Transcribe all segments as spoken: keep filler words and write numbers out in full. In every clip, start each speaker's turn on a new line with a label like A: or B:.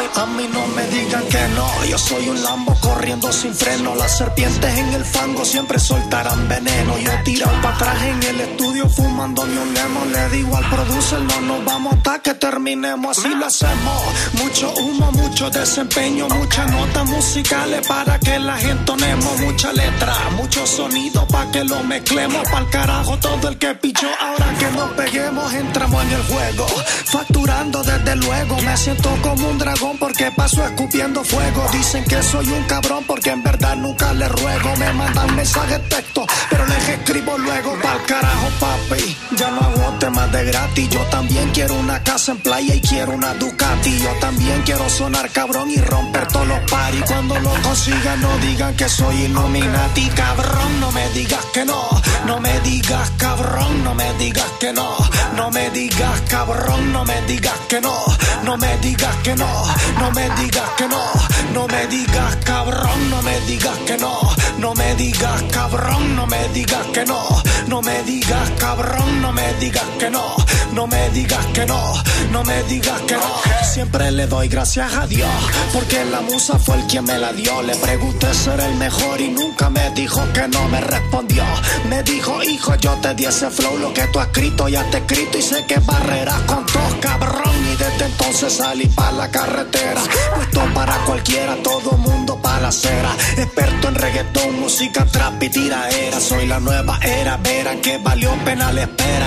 A: A mí no me digan que no, yo soy un Lambo corriendo sin freno. Las serpientes en el fango siempre soltarán veneno. Yo tirado para atrás en el estudio fumándome un lemon. Le digo al producer, no nos vamos hasta que terminemos. Así lo hacemos, mucho humo, mucho desempeño, muchas notas musicales para que la entonemos, mucha letra, mucho sonido para que lo mezclemos. Pa'l carajo todo el que pichó, ahora que nos peguemos entramos en el juego, facturando desde luego. Me siento como un dragón porque paso escupiendo fuego. Dicen que soy un cabrón porque en verdad nunca les ruego. Me mandan mensajes texto, pero les escribo luego. Pa'l carajo papi, ya no hago temas de gratis. Yo también quiero una casa en playa y quiero una Ducati. Yo también quiero sonar cabrón y romper todos los paris. Cuando lo consiga no digan que soy Illuminati. Cabrón, no me digas que no, no me digas cabrón, no me digas que no, no me digas cabrón, no me digas que no, no me digas que no, no me digas que no, no me digas cabrón, no me digas que no, no me digas cabrón, no me digas que no, no me digas cabrón, no me digas que no, no me digas que no, no me digas que no. Siempre le doy gracias a Dios porque la musa fue el quien me la dio. Le pregunté ser el mejor y nunca me dijo que no, me respondió. Me dijo, hijo, yo te di ese flow, lo que tú has escrito ya te he escrito y sé que barreras con todos, cabrón. Y desde entonces salí pa' la carretera, puesto para cualquiera, todo mundo pa' la acera. Experto en reggaetón, música trap y tiraera. Soy la nueva era, verán que valió pena la espera.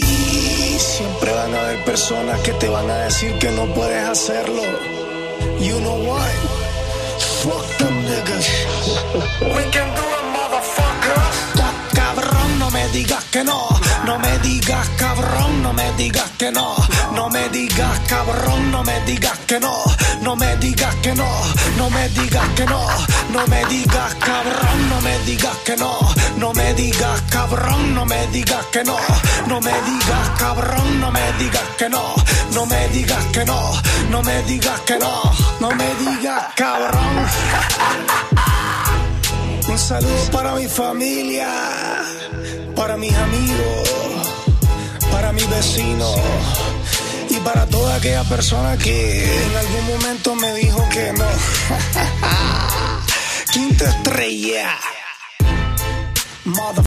A: Y siempre van a haber personas que te van a decir que no puedes hacerlo. You know what? Fuck them niggas. We can do it, motherfucker. Cabrón, no me digas que no, no me digas cabrón, no me digas que no, no me digas cabrón, no me digas que no, no me digas que no, no me digas que no, no me digas cabrón, no me digas que no, no me digas cabrón, no me digas que no, no me digas cabrón, no me digas que no, no me digas que no, no me digas que no, no me digas cabrón. Un saludo para mi familia, para mis amigos, para mis vecinos y para toda aquella persona que en algún momento me dijo que no. Quinta estrella. Mother